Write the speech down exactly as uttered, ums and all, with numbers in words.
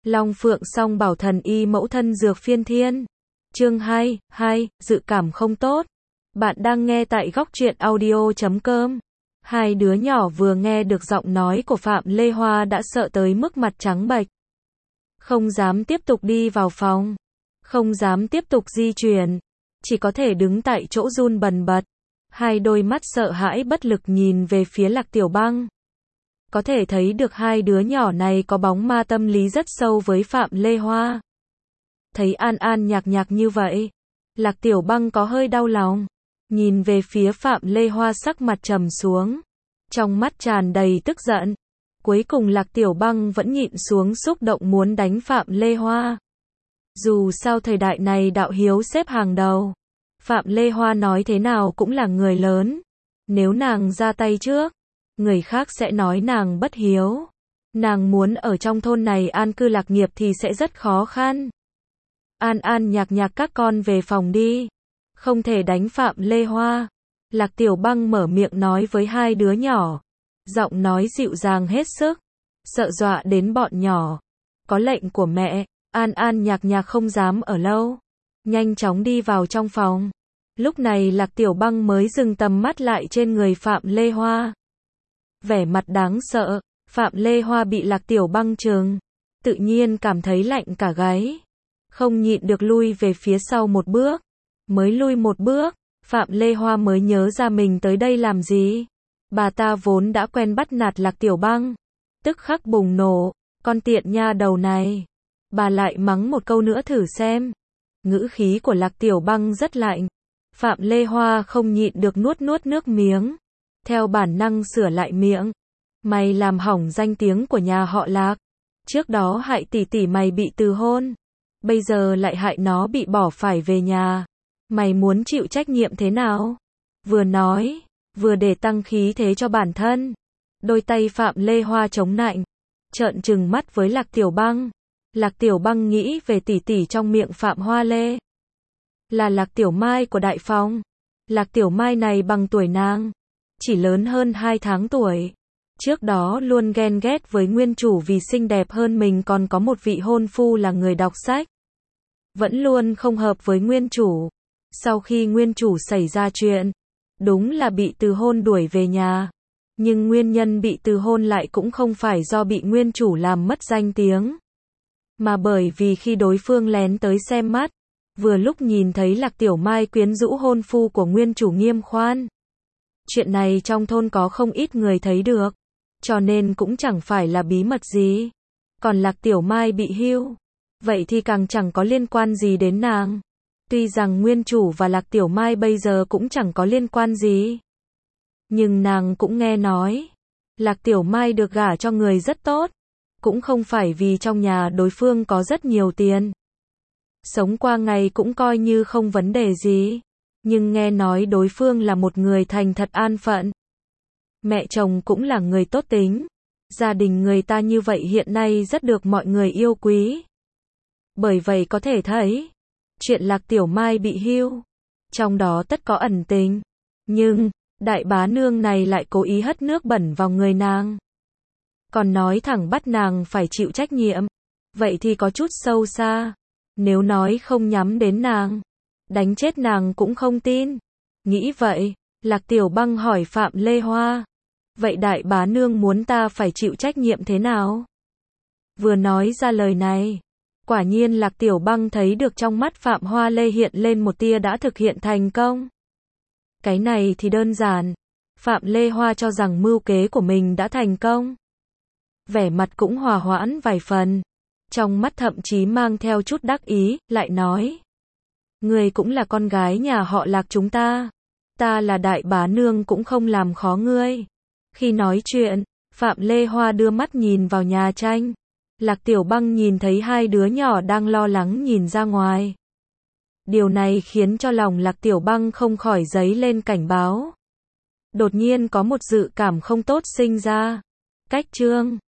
Long Phượng Song Bảo Thần Y Mẫu Thân Dược Phiên Thiên. Chương hai, hai, dự cảm không tốt. Bạn đang nghe tại góc truyện audio chấm com. Hai đứa nhỏ vừa nghe được giọng nói của Phạm Lê Hoa đã sợ tới mức mặt trắng bệch. Không dám tiếp tục đi vào phòng. Không dám tiếp tục di chuyển. Chỉ có thể đứng tại chỗ run bần bật. Hai đôi mắt sợ hãi bất lực nhìn về phía Lạc Tiểu Băng. Có thể thấy được hai đứa nhỏ này có bóng ma tâm lý rất sâu với Phạm Lê Hoa. Thấy An An nhạc nhạc như vậy, Lạc Tiểu Băng có hơi đau lòng. Nhìn về phía Phạm Lê Hoa sắc mặt trầm xuống. Trong mắt tràn đầy tức giận. Cuối cùng Lạc Tiểu Băng vẫn nhịn xuống xúc động muốn đánh Phạm Lê Hoa. Dù sao thời đại này đạo hiếu xếp hàng đầu. Phạm Lê Hoa nói thế nào cũng là người lớn. Nếu nàng ra tay trước, người khác sẽ nói nàng bất hiếu. Nàng muốn ở trong thôn này an cư lạc nghiệp thì sẽ rất khó khăn. An An nhạc nhạc các con về phòng đi. Không thể đánh Phạm Lê Hoa. Lạc Tiểu Băng mở miệng nói với hai đứa nhỏ. Giọng nói dịu dàng hết sức. Sợ dọa đến bọn nhỏ. Có lệnh của mẹ, An An nhạc nhạc không dám ở lâu. Nhanh chóng đi vào trong phòng. Lúc này Lạc Tiểu Băng mới dừng tầm mắt lại trên người Phạm Lê Hoa. Vẻ mặt đáng sợ, Phạm Lê Hoa bị Lạc Tiểu Băng trừng. Tự nhiên cảm thấy lạnh cả gáy. Không nhịn được lui về phía sau một bước. Mới lui một bước, Phạm Lê Hoa mới nhớ ra mình tới đây làm gì. Bà ta vốn đã quen bắt nạt Lạc Tiểu Băng. Tức khắc bùng nổ, con tiện nha đầu này. Bà lại mắng một câu nữa thử xem. Ngữ khí của Lạc Tiểu Băng rất lạnh. Phạm Lê Hoa không nhịn được nuốt nuốt nước miếng. Theo bản năng sửa lại miệng. Mày làm hỏng danh tiếng của nhà họ Lạc. Trước đó hại tỷ tỷ mày bị từ hôn. Bây giờ lại hại nó bị bỏ phải về nhà. Mày muốn chịu trách nhiệm thế nào? Vừa nói, vừa để tăng khí thế cho bản thân. Đôi tay Phạm Lê Hoa chống nạnh. Trợn trừng mắt với Lạc Tiểu Băng. Lạc Tiểu Băng nghĩ về tỷ tỷ trong miệng Phạm Hoa Lê. Là Lạc Tiểu Mai của Đại Phong. Lạc Tiểu Mai này bằng tuổi nàng. Chỉ lớn hơn hai tháng tuổi. Trước đó luôn ghen ghét với nguyên chủ vì xinh đẹp hơn mình, còn có một vị hôn phu là người đọc sách. Vẫn luôn không hợp với nguyên chủ. Sau khi nguyên chủ xảy ra chuyện, đúng là bị từ hôn đuổi về nhà. Nhưng nguyên nhân bị từ hôn lại cũng không phải do bị nguyên chủ làm mất danh tiếng. Mà bởi vì khi đối phương lén tới xem mắt, vừa lúc nhìn thấy Lạc Tiểu Mai quyến rũ hôn phu của nguyên chủ Nghiêm Khoan. Chuyện này trong thôn có không ít người thấy được, cho nên cũng chẳng phải là bí mật gì. Còn Lạc Tiểu Mai bị hưu, vậy thì càng chẳng có liên quan gì đến nàng. Tuy rằng nguyên chủ và Lạc Tiểu Mai bây giờ cũng chẳng có liên quan gì. Nhưng nàng cũng nghe nói, Lạc Tiểu Mai được gả cho người rất tốt. Cũng không phải vì trong nhà đối phương có rất nhiều tiền. Sống qua ngày cũng coi như không vấn đề gì. Nhưng nghe nói đối phương là một người thành thật an phận. Mẹ chồng cũng là người tốt tính. Gia đình người ta như vậy hiện nay rất được mọi người yêu quý. Bởi vậy có thể thấy, chuyện Lạc Tiểu Mai bị hưu, trong đó tất có ẩn tình. Nhưng, đại bá nương này lại cố ý hất nước bẩn vào người nàng. Còn nói thẳng bắt nàng phải chịu trách nhiệm. Vậy thì có chút sâu xa. Nếu nói không nhắm đến nàng, đánh chết nàng cũng không tin. Nghĩ vậy, Lạc Tiểu Băng hỏi Phạm Lê Hoa. Vậy đại bá nương muốn ta phải chịu trách nhiệm thế nào? Vừa nói ra lời này, quả nhiên Lạc Tiểu Băng thấy được trong mắt Phạm Hoa Lê hiện lên một tia đã thực hiện thành công. Cái này thì đơn giản. Phạm Lê Hoa cho rằng mưu kế của mình đã thành công. Vẻ mặt cũng hòa hoãn vài phần. Trong mắt thậm chí mang theo chút đắc ý, lại nói. Người cũng là con gái nhà họ Lạc chúng ta. Ta là đại bá nương cũng không làm khó ngươi. Khi nói chuyện, Phạm Lê Hoa đưa mắt nhìn vào nhà tranh. Lạc Tiểu Băng nhìn thấy hai đứa nhỏ đang lo lắng nhìn ra ngoài. Điều này khiến cho lòng Lạc Tiểu Băng không khỏi dấy lên cảnh báo. Đột nhiên có một dự cảm không tốt sinh ra. Cách chương